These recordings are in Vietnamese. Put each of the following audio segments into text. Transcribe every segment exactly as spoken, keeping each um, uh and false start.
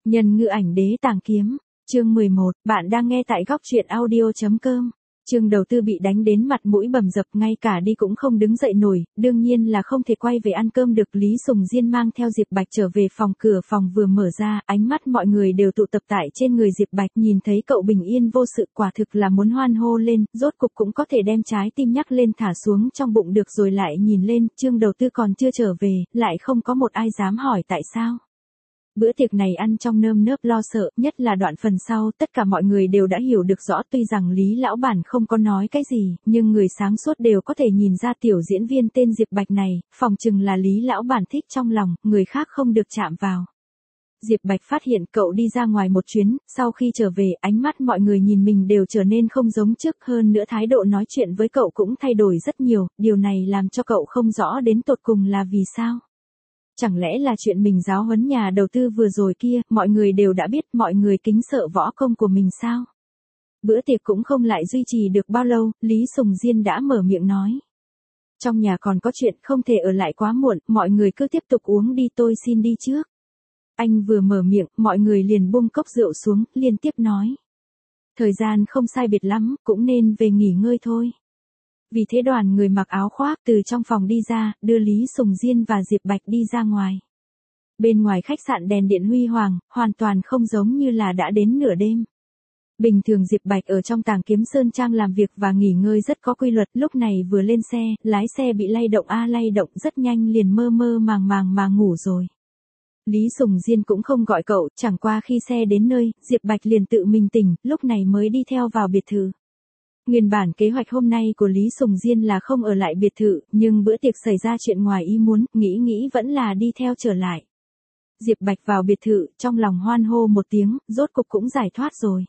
Nhân ngữ ảnh đế tàng kiếm, chương mười một, bạn đang nghe tại góc truyện audio.com. Trương đầu tư bị đánh đến mặt mũi bầm dập, ngay cả đi cũng không đứng dậy nổi, đương nhiên là không thể quay về ăn cơm được. Lý Sùng Diên mang theo Diệp Bạch trở về phòng, cửa phòng vừa mở ra, ánh mắt mọi người đều tụ tập tại trên người Diệp Bạch, nhìn thấy cậu bình yên vô sự, quả thực là muốn hoan hô lên, rốt cục cũng có thể đem trái tim nhắc lên thả xuống trong bụng được rồi. Lại nhìn lên, Trương đầu tư còn chưa trở về, lại không có một ai dám hỏi tại sao. Bữa tiệc này ăn trong nơm nớp lo sợ, nhất là đoạn phần sau, tất cả mọi người đều đã hiểu được rõ, tuy rằng Lý lão bản không có nói cái gì, nhưng người sáng suốt đều có thể nhìn ra tiểu diễn viên tên Diệp Bạch này, phòng chừng là Lý lão bản thích trong lòng, người khác không được chạm vào. Diệp Bạch phát hiện cậu đi ra ngoài một chuyến, sau khi trở về, ánh mắt mọi người nhìn mình đều trở nên không giống trước, hơn nữa thái độ nói chuyện với cậu cũng thay đổi rất nhiều, điều này làm cho cậu không rõ đến tột cùng là vì sao. Chẳng lẽ là chuyện mình giáo huấn nhà đầu tư vừa rồi kia, mọi người đều đã biết, mọi người kính sợ võ công của mình sao? Bữa tiệc cũng không lại duy trì được bao lâu, Lý Sùng Diên đã mở miệng nói. Trong nhà còn có chuyện, không thể ở lại quá muộn, mọi người cứ tiếp tục uống đi, tôi xin đi trước. Anh vừa mở miệng, mọi người liền buông cốc rượu xuống, liên tiếp nói. Thời gian không sai biệt lắm, cũng nên về nghỉ ngơi thôi. Vì thế đoàn người mặc áo khoác từ trong phòng đi ra, đưa Lý Sùng Diên và Diệp Bạch đi ra ngoài. Bên ngoài khách sạn đèn điện huy hoàng, hoàn toàn không giống như là đã đến nửa đêm. Bình thường Diệp Bạch ở trong Tàng Kiếm Sơn Trang làm việc và nghỉ ngơi rất có quy luật, lúc này vừa lên xe, lái xe bị lay động a lay động rất nhanh liền mơ mơ màng màng mà ngủ rồi. Lý Sùng Diên cũng không gọi cậu, chẳng qua khi xe đến nơi, Diệp Bạch liền tự mình tỉnh, lúc này mới đi theo vào biệt thự. Nguyên bản kế hoạch hôm nay của Lý Sùng Diên là không ở lại biệt thự, nhưng bữa tiệc xảy ra chuyện ngoài ý muốn, nghĩ nghĩ vẫn là đi theo trở lại. Diệp Bạch vào biệt thự, trong lòng hoan hô một tiếng, rốt cục cũng giải thoát rồi.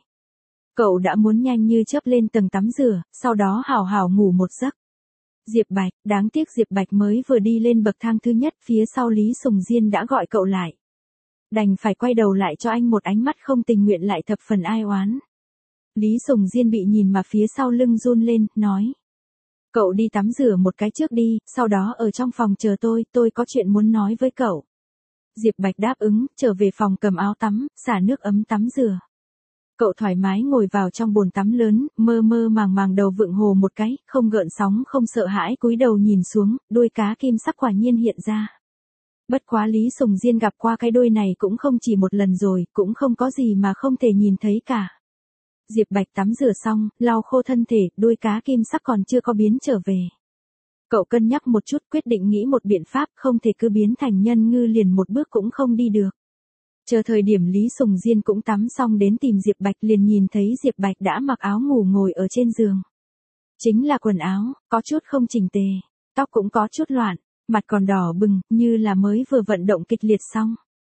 Cậu đã muốn nhanh như chớp lên tầng tắm rửa, sau đó hào hào ngủ một giấc. Diệp Bạch, đáng tiếc Diệp Bạch mới vừa đi lên bậc thang thứ nhất, phía sau Lý Sùng Diên đã gọi cậu lại. Đành phải quay đầu lại cho anh một ánh mắt không tình nguyện lại thập phần ai oán. Lý Sùng Diên bị nhìn mà phía sau lưng run lên, nói. Cậu đi tắm rửa một cái trước đi, sau đó ở trong phòng chờ tôi, tôi có chuyện muốn nói với cậu. Diệp Bạch đáp ứng, trở về phòng cầm áo tắm, xả nước ấm tắm rửa. Cậu thoải mái ngồi vào trong bồn tắm lớn, mơ mơ màng màng đầu vượng hồ một cái, không gợn sóng không sợ hãi, cúi đầu nhìn xuống, đuôi cá kim sắc quả nhiên hiện ra. Bất quá Lý Sùng Diên gặp qua cái đuôi này cũng không chỉ một lần rồi, cũng không có gì mà không thể nhìn thấy cả. Diệp Bạch tắm rửa xong, lau khô thân thể, đuôi cá kim sắc còn chưa có biến trở về. Cậu cân nhắc một chút, quyết định nghĩ một biện pháp, không thể cứ biến thành nhân ngư liền một bước cũng không đi được. Chờ thời điểm Lý Sùng Diên cũng tắm xong đến tìm Diệp Bạch, liền nhìn thấy Diệp Bạch đã mặc áo ngủ ngồi ở trên giường. Chính là quần áo, có chút không chỉnh tề, tóc cũng có chút loạn, mặt còn đỏ bừng, như là mới vừa vận động kịch liệt xong.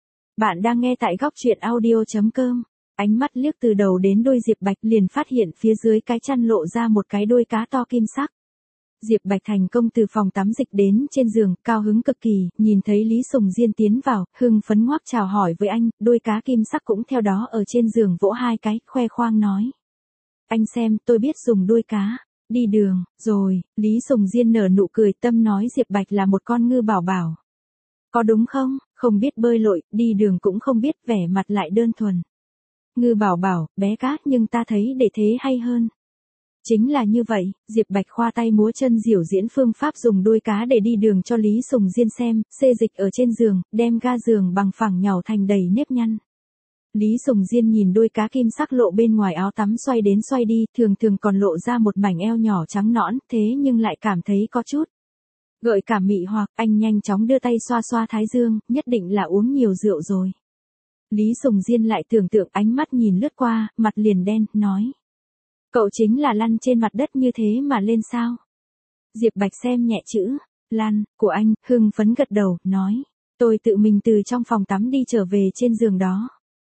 Bạn đang nghe tại góc truyện audio.com. Ánh mắt liếc từ đầu đến đuôi Diệp Bạch, liền phát hiện phía dưới cái chăn lộ ra một cái đuôi cá to kim sắc. Diệp Bạch thành công từ phòng tắm dịch đến trên giường, cao hứng cực kỳ, nhìn thấy Lý Sùng Diên tiến vào, hưng phấn ngoác chào hỏi với anh, đuôi cá kim sắc cũng theo đó ở trên giường vỗ hai cái, khoe khoang nói. Anh xem, tôi biết dùng đuôi cá, đi đường, rồi, Lý Sùng Diên nở nụ cười tâm nói Diệp Bạch là một con ngư bảo bảo. Có đúng không, không biết bơi lội, đi đường cũng không biết, vẻ mặt lại đơn thuần. Ngư bảo bảo, bé cá, nhưng ta thấy để thế hay hơn. Chính là như vậy, Diệp Bạch khoa tay múa chân diểu diễn phương pháp dùng đuôi cá để đi đường cho Lý Sùng Diên xem, xê dịch ở trên giường, đem ga giường bằng phẳng nhàu thành đầy nếp nhăn. Lý Sùng Diên nhìn đuôi cá kim sắc lộ bên ngoài áo tắm xoay đến xoay đi, thường thường còn lộ ra một mảnh eo nhỏ trắng nõn, thế nhưng lại cảm thấy có chút gợi cảm mị hoặc, anh nhanh chóng đưa tay xoa xoa thái dương, nhất định là uống nhiều rượu rồi. Lý Sùng Diên lại tưởng tượng, ánh mắt nhìn lướt qua, mặt liền đen, nói. Cậu chính là lăn trên mặt đất như thế mà lên sao? Diệp Bạch xem nhẹ chữ, lăn, của anh, hưng phấn gật đầu, nói. Tôi tự mình từ trong phòng tắm đi trở về trên giường đó.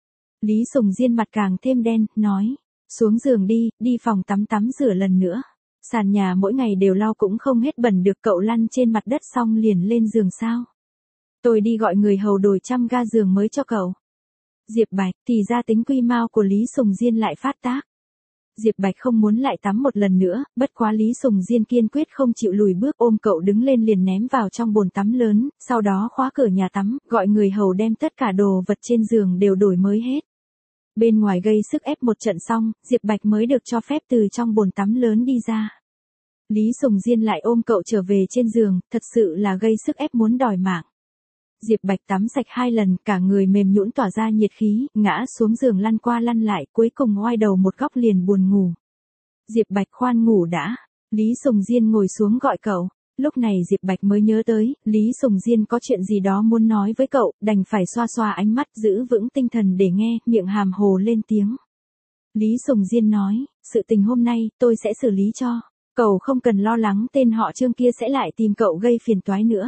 Lý Sùng Diên mặt càng thêm đen, nói. Xuống giường đi, đi phòng tắm tắm rửa lần nữa. Sàn nhà mỗi ngày đều lau cũng không hết bẩn được, cậu lăn trên mặt đất xong liền lên giường sao? Tôi đi gọi người hầu đổi trăm ga giường mới cho cậu. Diệp Bạch, thì ra tính quy mau của Lý Sùng Diên lại phát tác. Diệp Bạch không muốn lại tắm một lần nữa, bất quá Lý Sùng Diên kiên quyết không chịu lùi bước, ôm cậu đứng lên liền ném vào trong bồn tắm lớn, sau đó khóa cửa nhà tắm, gọi người hầu đem tất cả đồ vật trên giường đều đổi mới hết. Bên ngoài gây sức ép một trận xong, Diệp Bạch mới được cho phép từ trong bồn tắm lớn đi ra. Lý Sùng Diên lại ôm cậu trở về trên giường, thật sự là gây sức ép muốn đòi mạng. Diệp Bạch tắm sạch hai lần, cả người mềm nhũn tỏa ra nhiệt khí, ngã xuống giường lăn qua lăn lại, cuối cùng oai đầu một góc liền buồn ngủ. Diệp Bạch khoan ngủ đã. Lý Sùng Diên ngồi xuống gọi cậu. Lúc này Diệp Bạch mới nhớ tới, Lý Sùng Diên có chuyện gì đó muốn nói với cậu, đành phải xoa xoa ánh mắt giữ vững tinh thần để nghe, miệng hàm hồ lên tiếng. Lý Sùng Diên nói, sự tình hôm nay, tôi sẽ xử lý cho. Cậu không cần lo lắng tên họ Trương kia sẽ lại tìm cậu gây phiền toái nữa.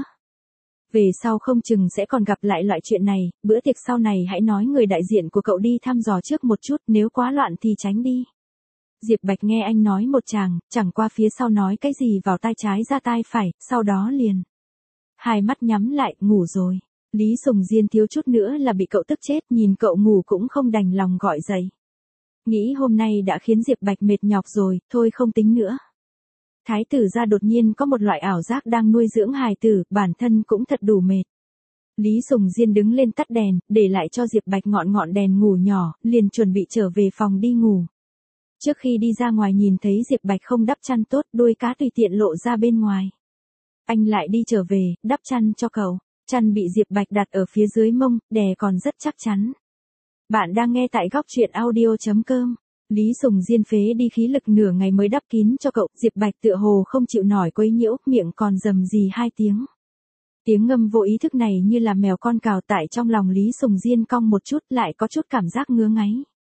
Về sau không chừng sẽ còn gặp lại loại chuyện này, bữa tiệc sau này hãy nói người đại diện của cậu đi thăm dò trước một chút, nếu quá loạn thì tránh đi. Diệp Bạch nghe anh nói một chàng, chẳng qua phía sau nói cái gì vào tai trái ra tai phải, sau đó liền. Hai mắt nhắm lại, ngủ rồi. Lý Sùng Diên thiếu chút nữa là bị cậu tức chết, nhìn cậu ngủ cũng không đành lòng gọi dậy. Nghĩ hôm nay đã khiến Diệp Bạch mệt nhọc rồi, thôi không tính nữa. Thái tử gia đột nhiên có một loại ảo giác đang nuôi dưỡng hài tử, bản thân cũng thật đủ mệt. Lý Sùng Diên đứng lên tắt đèn, để lại cho Diệp Bạch ngọn ngọn đèn ngủ nhỏ, liền chuẩn bị trở về phòng đi ngủ. Trước khi đi ra ngoài nhìn thấy Diệp Bạch không đắp chăn tốt, đuôi cá tùy tiện lộ ra bên ngoài. Anh lại đi trở về, đắp chăn cho cậu. Chăn bị Diệp Bạch đặt ở phía dưới mông, đè còn rất chắc chắn. Bạn đang nghe tại góc truyện audio chấm com. Lý Sùng Diên phế đi khí lực nửa ngày mới đắp kín cho cậu, Diệp Bạch tựa hồ không chịu nổi quấy nhiễu, miệng còn rầm rì hai tiếng. Tiếng ngâm vô ý thức này như là mèo con cào tại trong lòng Lý Sùng Diên cong một chút, lại có chút cảm giác ngứa ngáy.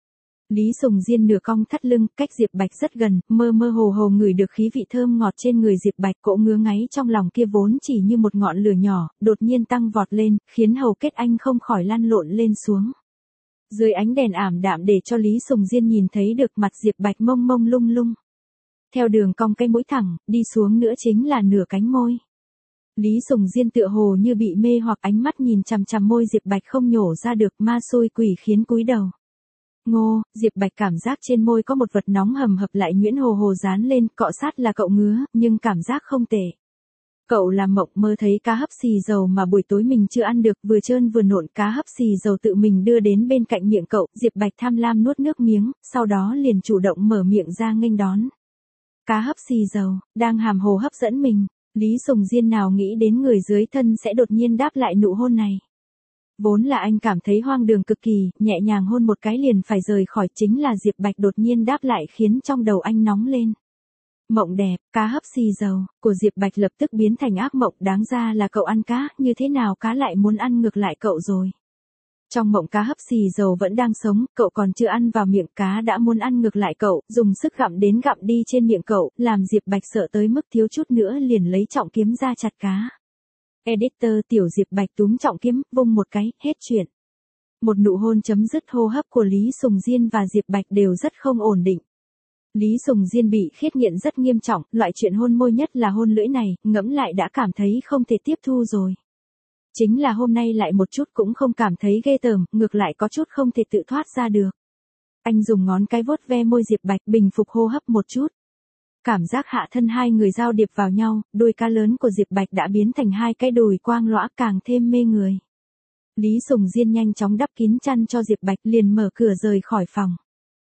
Lý Sùng Diên nửa cong thắt lưng, cách Diệp Bạch rất gần, mơ mơ hồ hồ ngửi được khí vị thơm ngọt trên người Diệp Bạch, cỗ ngứa ngáy trong lòng kia vốn chỉ như một ngọn lửa nhỏ, đột nhiên tăng vọt lên, khiến hầu kết anh không khỏi lăn lộn lên xuống. Dưới ánh đèn ảm đạm để cho Lý Sùng Diên nhìn thấy được mặt Diệp Bạch mông mông lung lung. Theo đường cong cái mũi thẳng, đi xuống nữa chính là nửa cánh môi. Lý Sùng Diên tựa hồ như bị mê hoặc, ánh mắt nhìn chằm chằm môi Diệp Bạch không nhổ ra được, ma xui quỷ khiến cúi đầu. Ngô, Diệp Bạch cảm giác trên môi có một vật nóng hầm hập lại nhuyễn hồ hồ dán lên, cọ sát là cậu ngứa, nhưng cảm giác không tệ. Cậu làm mộng mơ thấy cá hấp xì dầu mà buổi tối mình chưa ăn được, vừa trơn vừa nộn, cá hấp xì dầu tự mình đưa đến bên cạnh miệng cậu, Diệp Bạch tham lam nuốt nước miếng, sau đó liền chủ động mở miệng ra nghênh đón. Cá hấp xì dầu, đang hàm hồ hấp dẫn mình, Lý Sùng Diên nào nghĩ đến người dưới thân sẽ đột nhiên đáp lại nụ hôn này. Vốn là anh cảm thấy hoang đường cực kỳ, nhẹ nhàng hôn một cái liền phải rời khỏi, chính là Diệp Bạch đột nhiên đáp lại khiến trong đầu anh nóng lên. Mộng đẹp, cá hấp xì dầu, của Diệp Bạch lập tức biến thành ác mộng, đáng ra là cậu ăn cá, như thế nào cá lại muốn ăn ngược lại cậu rồi. Trong mộng cá hấp xì dầu vẫn đang sống, cậu còn chưa ăn vào miệng, cá đã muốn ăn ngược lại cậu, dùng sức gặm đến gặm đi trên miệng cậu, làm Diệp Bạch sợ tới mức thiếu chút nữa liền lấy trọng kiếm ra chặt cá. Editor tiểu Diệp Bạch túm trọng kiếm, vung một cái, hết chuyện. Một nụ hôn chấm dứt hô hấp của Lý Sùng Diên và Diệp Bạch đều rất không ổn định. Lý Sùng Diên bị khiết nghiện rất nghiêm trọng, loại chuyện hôn môi nhất là hôn lưỡi này, ngẫm lại đã cảm thấy không thể tiếp thu rồi. Chính là hôm nay lại một chút cũng không cảm thấy ghê tởm, ngược lại có chút không thể tự thoát ra được. Anh dùng ngón cái vuốt ve môi Diệp Bạch, bình phục hô hấp một chút. Cảm giác hạ thân hai người giao điệp vào nhau, đôi cá lớn của Diệp Bạch đã biến thành hai cái đùi quang lõa càng thêm mê người. Lý Sùng Diên nhanh chóng đắp kín chăn cho Diệp Bạch liền mở cửa rời khỏi phòng.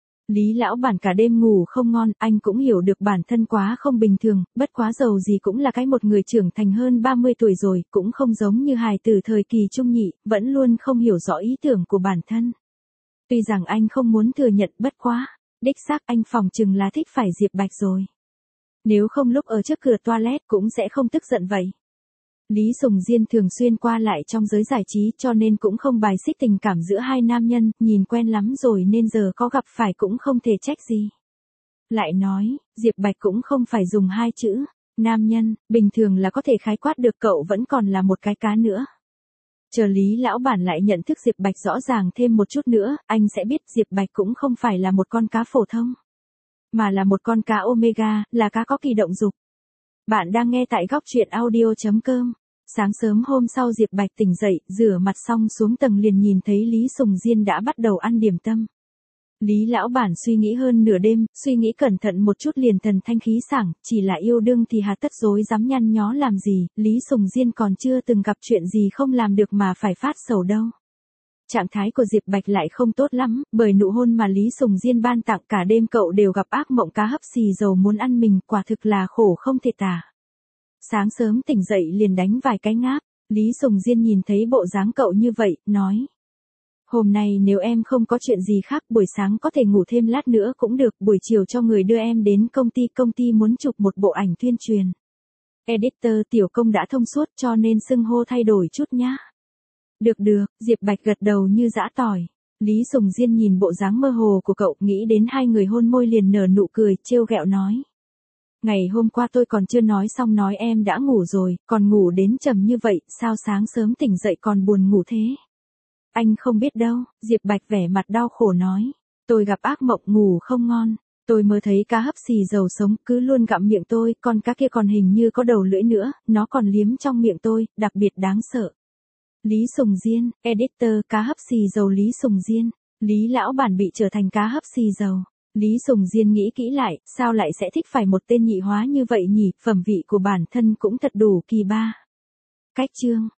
Lý lão bản cả đêm ngủ không ngon, anh cũng hiểu được bản thân quá không bình thường, bất quá dầu gì cũng là cái một người trưởng thành hơn ba mươi tuổi rồi, cũng không giống như hài tử thời kỳ trung nhị, vẫn luôn không hiểu rõ ý tưởng của bản thân. Tuy rằng anh không muốn thừa nhận, bất quá, đích xác anh phỏng chừng là thích phải Diệp Bạch rồi. Nếu không lúc ở trước cửa toilet cũng sẽ không tức giận vậy. Lý Sùng Diên thường xuyên qua lại trong giới giải trí cho nên cũng không bài xích tình cảm giữa hai nam nhân, nhìn quen lắm rồi nên giờ có gặp phải cũng không thể trách gì. Lại nói, Diệp Bạch cũng không phải dùng hai chữ, nam nhân, bình thường là có thể khái quát được, cậu vẫn còn là một cái cá nữa. Chờ Lý lão bản lại nhận thức Diệp Bạch rõ ràng thêm một chút nữa, anh sẽ biết Diệp Bạch cũng không phải là một con cá phổ thông, mà là một con cá omega, là cá có kỳ động dục. Bạn đang nghe tại góc truyện audio chấm com. Sáng sớm hôm sau Diệp Bạch tỉnh dậy, rửa mặt xong xuống tầng liền nhìn thấy Lý Sùng Diên đã bắt đầu ăn điểm tâm. Lý lão bản suy nghĩ hơn nửa đêm, suy nghĩ cẩn thận một chút liền thần thanh khí sảng, chỉ là yêu đương thì hà tất dối dám nhăn nhó làm gì, Lý Sùng Diên còn chưa từng gặp chuyện gì không làm được mà phải phát sầu đâu. Trạng thái của Diệp Bạch lại không tốt lắm, bởi nụ hôn mà Lý Sùng Diên ban tặng cả đêm cậu đều gặp ác mộng cá hấp xì dầu muốn ăn mình, quả thực là khổ không thể tả. Sáng sớm tỉnh dậy liền đánh vài cái ngáp, Lý Sùng Diên nhìn thấy bộ dáng cậu như vậy, nói. Hôm nay nếu em không có chuyện gì khác, buổi sáng có thể ngủ thêm lát nữa cũng được, buổi chiều cho người đưa em đến công ty, công ty muốn chụp một bộ ảnh tuyên truyền. Editor tiểu công đã thông suốt cho nên xưng hô thay đổi chút nhá. Được được, Diệp Bạch gật đầu như giã tỏi. Lý Sùng Diên nhìn bộ dáng mơ hồ của cậu, nghĩ đến hai người hôn môi liền nở nụ cười, trêu ghẹo nói. Ngày hôm qua tôi còn chưa nói xong nói em đã ngủ rồi, còn ngủ đến trầm như vậy, sao sáng sớm tỉnh dậy còn buồn ngủ thế? Anh không biết đâu, Diệp Bạch vẻ mặt đau khổ nói. Tôi gặp ác mộng ngủ không ngon, tôi mơ thấy cá hấp xì dầu sống cứ luôn gặm miệng tôi, con cá kia còn hình như có đầu lưỡi nữa, nó còn liếm trong miệng tôi, đặc biệt đáng sợ. Lý Sùng Diên, editor cá hấp xì dầu Lý Sùng Diên, Lý lão bản bị trở thành cá hấp xì dầu. Lý Sùng Diên nghĩ kỹ lại, sao lại sẽ thích phải một tên nhị hóa như vậy nhỉ, phẩm vị của bản thân cũng thật đủ kỳ ba. Cách chương